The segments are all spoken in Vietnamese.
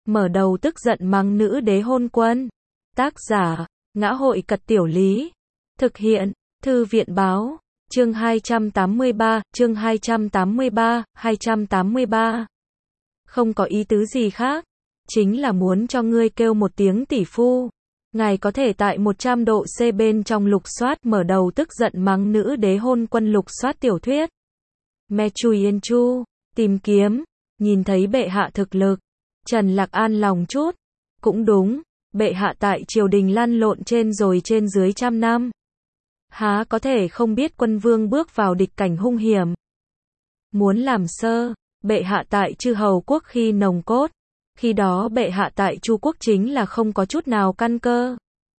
mở đầu tức giận mắng nữ đế hôn quân. Tác giả, Ngã hội Cật Tiểu Lý. Thực hiện, Thư viện Báo. Chương 283, chương 283. Không có ý tứ gì khác. Chính là muốn cho ngươi kêu một tiếng tỷ phu. Ngài có thể tại 100 độ C bên trong lục soát mở đầu tức giận mắng nữ đế hôn quân lục soát tiểu thuyết. Me Chui Yên Chu, tìm kiếm, nhìn thấy bệ hạ thực lực. Trần Lạc an lòng chút. Cũng đúng, bệ hạ tại triều đình lăn lộn trên rồi trên dưới trăm năm. Há có thể không biết quân vương bước vào địch cảnh hung hiểm. Muốn làm sơ, bệ hạ tại Chư Hầu quốc khi nồng cốt. Khi đó bệ hạ tại Chu quốc chính là không có chút nào căn cơ.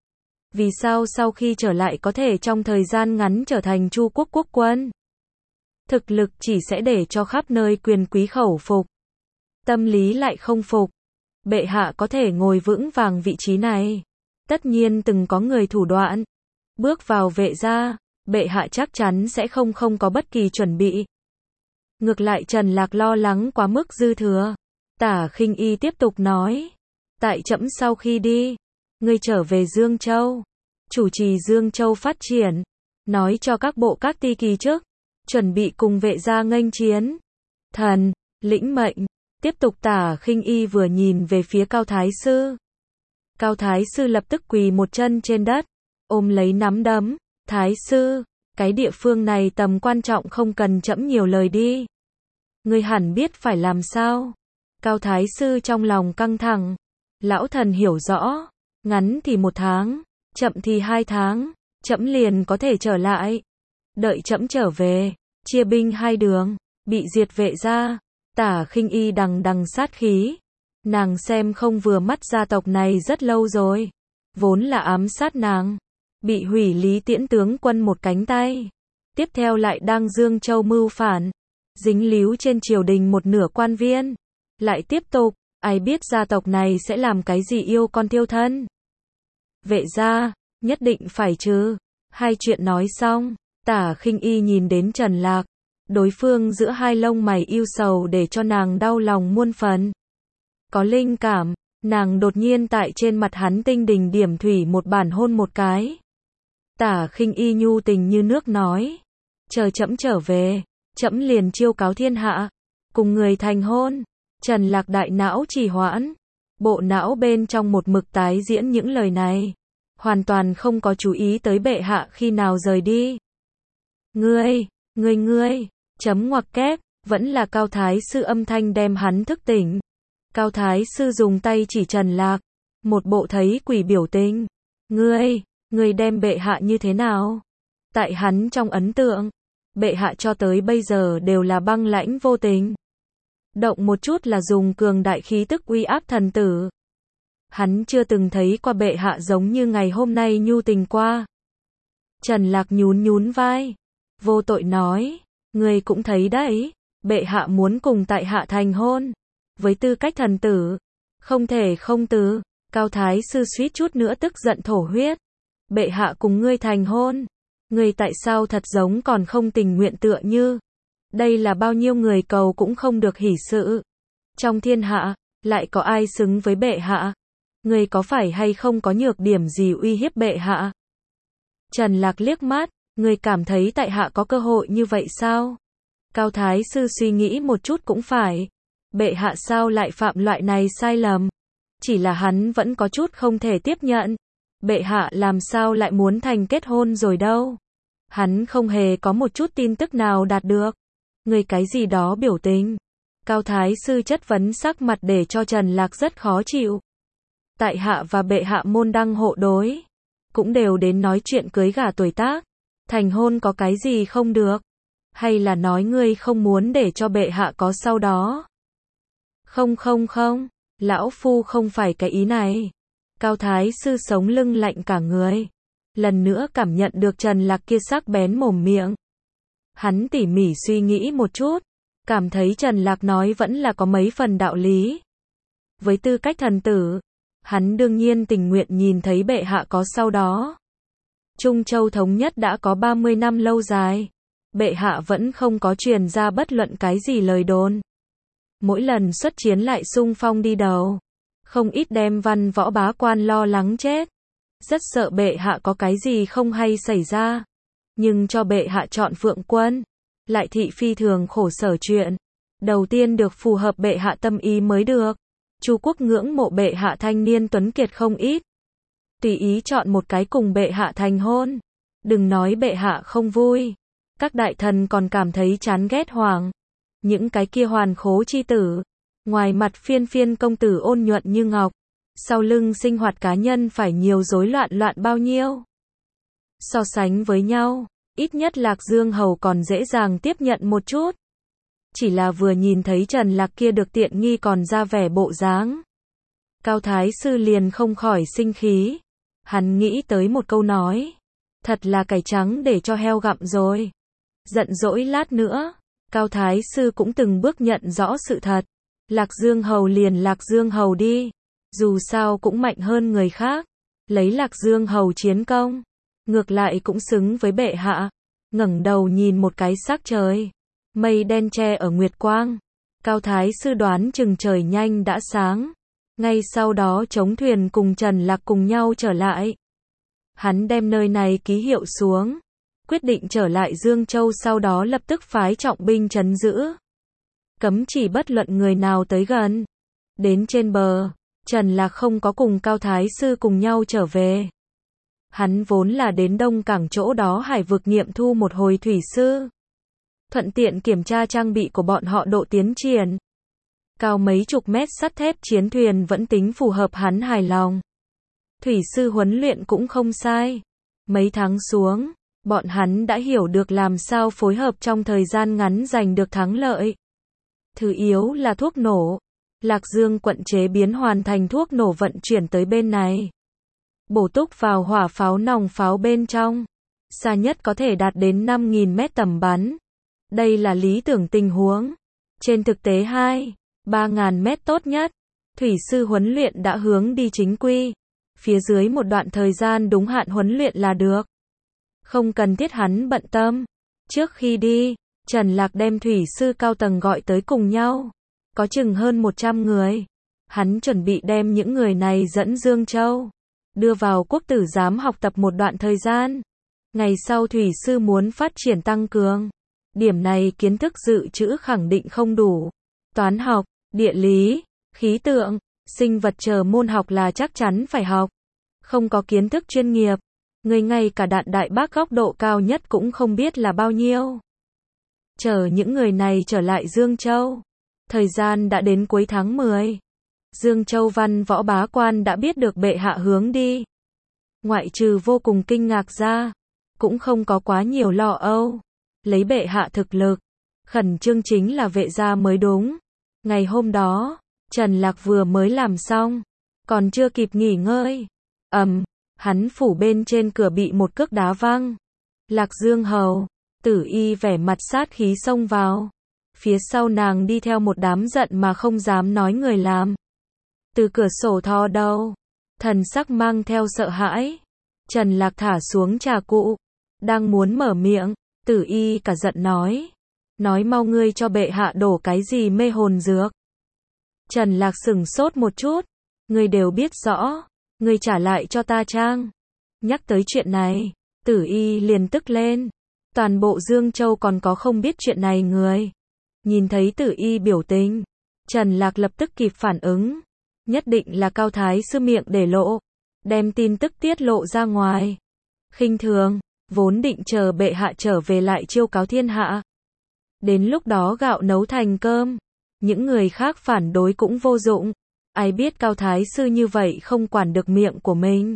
Vì sao sau khi trở lại có thể trong thời gian ngắn trở thành Chu quốc quốc quân? Thực lực chỉ sẽ để cho khắp nơi quyền quý khẩu phục. Tâm lý lại không phục. Bệ hạ có thể ngồi vững vàng vị trí này. Tất nhiên từng có người thủ đoạn. Bước vào Vệ gia, bệ hạ chắc chắn sẽ không có bất kỳ chuẩn bị. Ngược lại Trần Lạc lo lắng quá mức dư thừa. Tả Khinh Y tiếp tục nói. Tại trẫm sau khi đi, ngươi trở về Dương Châu. Chủ trì Dương Châu phát triển. Nói cho các bộ các ti kỳ chức. Chuẩn bị cùng Vệ gia nghênh chiến. Thần, lĩnh mệnh. Tiếp tục Tả Khinh Y vừa nhìn về phía Cao Thái Sư. Cao Thái Sư lập tức quỳ một chân trên đất. Ôm lấy nắm đấm. Thái Sư, cái địa phương này tầm quan trọng không cần trẫm nhiều lời đi. Ngươi hẳn biết phải làm sao. Cao Thái Sư trong lòng căng thẳng. Lão thần hiểu rõ. Ngắn thì 1 tháng, chậm thì 2 tháng, trẫm liền có thể trở lại. Đợi trẫm trở về, chia binh 2 đường, bị diệt Vệ gia. Tả Khinh Y đằng sát khí. Nàng xem không vừa mắt gia tộc này rất lâu rồi. Vốn là ám sát nàng. Bị hủy Lý Tiễn tướng quân một cánh tay. Tiếp theo lại đang Dương Châu mưu phản. Dính líu trên triều đình một nửa quan viên. Lại tiếp tục, ai biết gia tộc này sẽ làm cái gì yêu con thiêu thân. Vệ gia, nhất định phải chứ. 2 chuyện nói xong, Tả Khinh Y nhìn đến Trần Lạc. Đối phương giữa hai lông mày yêu sầu để cho nàng đau lòng muôn phần. Có linh cảm, nàng đột nhiên tại trên mặt hắn tinh đình điểm thủy một bản hôn một cái. Tả Khinh Y nhu tình như nước nói. Chờ trẫm trở về, trẫm liền chiêu cáo thiên hạ. Cùng người thành hôn. Trần Lạc đại não trì hoãn. Bộ não bên trong một mực tái diễn những lời này. Hoàn toàn không có chú ý tới bệ hạ khi nào rời đi. Ngươi, chấm ngoặc kép, vẫn là Cao Thái Sư âm thanh đem hắn thức tỉnh. Cao Thái Sư dùng tay chỉ Trần Lạc. Một bộ thấy quỷ biểu tình. Ngươi đem bệ hạ như thế nào? Tại hắn trong ấn tượng, bệ hạ cho tới bây giờ đều là băng lãnh vô tình. Động một chút là dùng cường đại khí tức uy áp thần tử. Hắn chưa từng thấy qua bệ hạ giống như ngày hôm nay nhu tình qua. Trần Lạc nhún vai. Vô tội nói. Ngươi cũng thấy đấy. Bệ hạ muốn cùng tại hạ thành hôn. Với tư cách thần tử. Không thể không từ. Cao Thái Sư suýt chút nữa tức giận thổ huyết. Bệ hạ cùng ngươi thành hôn. Ngươi tại sao thật giống còn không tình nguyện tựa như. Đây là bao nhiêu người cầu cũng không được hỷ sự. Trong thiên hạ, lại có ai xứng với bệ hạ? Ngươi có phải hay không có nhược điểm gì uy hiếp bệ hạ? Trần Lạc liếc mắt, ngươi cảm thấy tại hạ có cơ hội như vậy sao? Cao Thái Sư suy nghĩ một chút cũng phải. Bệ hạ sao lại phạm loại này sai lầm? Chỉ là hắn vẫn có chút không thể tiếp nhận. Bệ hạ làm sao lại muốn thành kết hôn rồi đâu? Hắn không hề có một chút tin tức nào đạt được. Ngươi cái gì đó biểu tình. Cao Thái Sư chất vấn sắc mặt để cho Trần Lạc rất khó chịu. Tại hạ và bệ hạ môn đăng hộ đối. Cũng đều đến nói chuyện cưới gả tuổi tác. Thành hôn có cái gì không được? Hay là nói ngươi không muốn để cho bệ hạ có sau đó? Không. Lão phu không phải cái ý này. Cao Thái Sư sống lưng lạnh cả người. Lần nữa cảm nhận được Trần Lạc kia sắc bén mồm miệng. Hắn tỉ mỉ suy nghĩ một chút. Cảm thấy Trần Lạc nói vẫn là có mấy phần đạo lý. Với tư cách thần tử, hắn đương nhiên tình nguyện nhìn thấy bệ hạ có sau đó. Trung Châu thống nhất đã có 30 năm lâu dài. Bệ hạ vẫn không có truyền ra bất luận cái gì lời đồn. Mỗi lần xuất chiến lại xung phong đi đầu. Không ít đem văn võ bá quan lo lắng chết. Rất sợ bệ hạ có cái gì không hay xảy ra. Nhưng cho bệ hạ chọn Phượng Quân, lại thị phi thường khổ sở chuyện. Đầu tiên được phù hợp bệ hạ tâm ý mới được. Chu quốc ngưỡng mộ bệ hạ thanh niên tuấn kiệt không ít. Tùy ý chọn một cái cùng bệ hạ thành hôn. Đừng nói bệ hạ không vui. Các đại thần còn cảm thấy chán ghét hoàng. Những cái kia hoàn khố chi tử. Ngoài mặt phiên phiên công tử ôn nhuận như ngọc. Sau lưng sinh hoạt cá nhân phải nhiều rối loạn loạn bao nhiêu. So sánh với nhau, ít nhất Lạc Dương Hầu còn dễ dàng tiếp nhận một chút. Chỉ là vừa nhìn thấy Trần Lạc kia được tiện nghi còn ra vẻ bộ dáng. Cao Thái Sư liền không khỏi sinh khí. Hắn nghĩ tới một câu nói. Thật là cải trắng để cho heo gặm rồi. Giận dỗi lát nữa, Cao Thái Sư cũng từng bước nhận rõ sự thật. Lạc Dương Hầu liền Lạc Dương Hầu đi. Dù sao cũng mạnh hơn người khác. Lấy Lạc Dương Hầu chiến công. Ngược lại cũng xứng với bệ hạ. Ngẩng đầu nhìn một cái sắc trời. Mây đen che ở nguyệt quang. Cao Thái Sư đoán chừng trời nhanh đã sáng. Ngay sau đó chống thuyền cùng Trần Lạc cùng nhau trở lại. Hắn đem nơi này ký hiệu xuống. Quyết định trở lại Dương Châu, sau đó lập tức phái trọng binh trấn giữ. Cấm chỉ bất luận người nào tới gần. Đến trên bờ, Trần Lạc không có cùng Cao Thái Sư cùng nhau trở về. Hắn vốn là đến Đông Cảng chỗ đó hải vực nghiệm thu một hồi thủy sư. Thuận tiện kiểm tra trang bị của bọn họ độ tiến triển. Cao mấy chục mét sắt thép chiến thuyền vẫn tính phù hợp, hắn hài lòng. Thủy sư huấn luyện cũng không sai. Mấy tháng xuống, bọn hắn đã hiểu được làm sao phối hợp trong thời gian ngắn giành được thắng lợi. Thứ yếu là thuốc nổ. Lạc Dương quận chế biến hoàn thành thuốc nổ vận chuyển tới bên này. Bổ túc vào hỏa pháo nòng pháo bên trong. Xa nhất có thể đạt đến 5.000 mét tầm bắn. Đây là lý tưởng tình huống. Trên thực tế 2-3.000 mét tốt nhất. Thủy sư huấn luyện đã hướng đi chính quy. Phía dưới một đoạn thời gian đúng hạn huấn luyện là được. Không cần thiết hắn bận tâm. Trước khi đi, Trần Lạc đem thủy sư cao tầng gọi tới cùng nhau. Có chừng hơn 100 người. Hắn chuẩn bị đem những người này dẫn Dương Châu. Đưa vào quốc tử giám học tập một đoạn thời gian. Ngày sau thủy sư muốn phát triển tăng cường. Điểm này kiến thức dự trữ khẳng định không đủ. Toán học, địa lý, khí tượng, sinh vật chờ môn học là chắc chắn phải học. Không có kiến thức chuyên nghiệp, người ngay cả đạn đại bác góc độ cao nhất cũng không biết là bao nhiêu. Chờ những người này trở lại Dương Châu. Thời gian đã đến cuối tháng 10. Dương Châu văn võ bá quan đã biết được bệ hạ hướng đi. Ngoại trừ vô cùng kinh ngạc ra, cũng không có quá nhiều lo âu. Lấy bệ hạ thực lực, khẩn trương chính là vệ gia mới đúng. Ngày hôm đó, Trần Lạc vừa mới làm xong, còn chưa kịp nghỉ ngơi. Hắn phủ bên trên cửa bị một cước đá văng. Lạc Dương Hầu, Tử Y vẻ mặt sát khí xông vào. Phía sau nàng đi theo một đám giận mà không dám nói người làm. Từ cửa sổ thò đầu, thần sắc mang theo sợ hãi. Trần Lạc thả xuống trà cụ, đang muốn mở miệng, Tử Y cả giận nói. Nói mau, ngươi cho bệ hạ đổ cái gì mê hồn dược. Trần Lạc sửng sốt một chút. Ngươi đều biết rõ, ngươi trả lại cho ta trang. Nhắc tới chuyện này, Tử Y liền tức lên. Toàn bộ Dương Châu còn có không biết chuyện này người. Nhìn thấy Tử Y biểu tình, Trần Lạc lập tức kịp phản ứng. Nhất định là Cao Thái Sư miệng để lộ, đem tin tức tiết lộ ra ngoài. Khinh thường, vốn định chờ bệ hạ trở về lại chiêu cáo thiên hạ. Đến lúc đó gạo nấu thành cơm, những người khác phản đối cũng vô dụng. Ai biết Cao Thái Sư như vậy không quản được miệng của mình.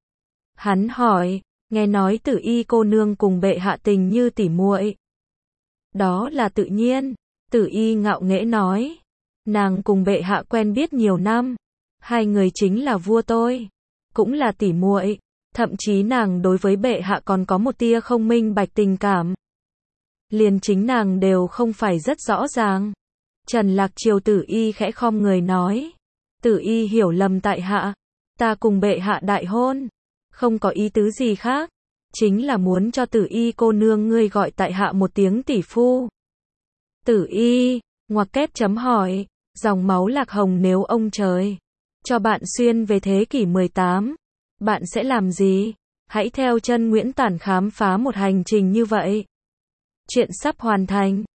Hắn hỏi, nghe nói Tử Y cô nương cùng bệ hạ tình như tỉ muội. Đó là tự nhiên, Tử Y ngạo nghễ nói. Nàng cùng bệ hạ quen biết nhiều năm, hai người chính là vua tôi, cũng là tỉ muội, thậm chí nàng đối với bệ hạ còn có một tia không minh bạch tình cảm. Liền chính nàng đều không phải rất rõ ràng. Trần Lạc chiều Tử Y khẽ khom người nói. Tử Y hiểu lầm tại hạ, ta cùng bệ hạ đại hôn, không có ý tứ gì khác, chính là muốn cho Tử Y cô nương ngươi gọi tại hạ một tiếng tỷ phu. Tử Y, ngoặc kép chấm hỏi, dòng máu Lạc Hồng nếu ông trời. cho bạn xuyên về thế kỷ 18. Bạn sẽ làm gì? Hãy theo chân Nguyễn Tản khám phá một hành trình như vậy. Chuyện sắp hoàn thành.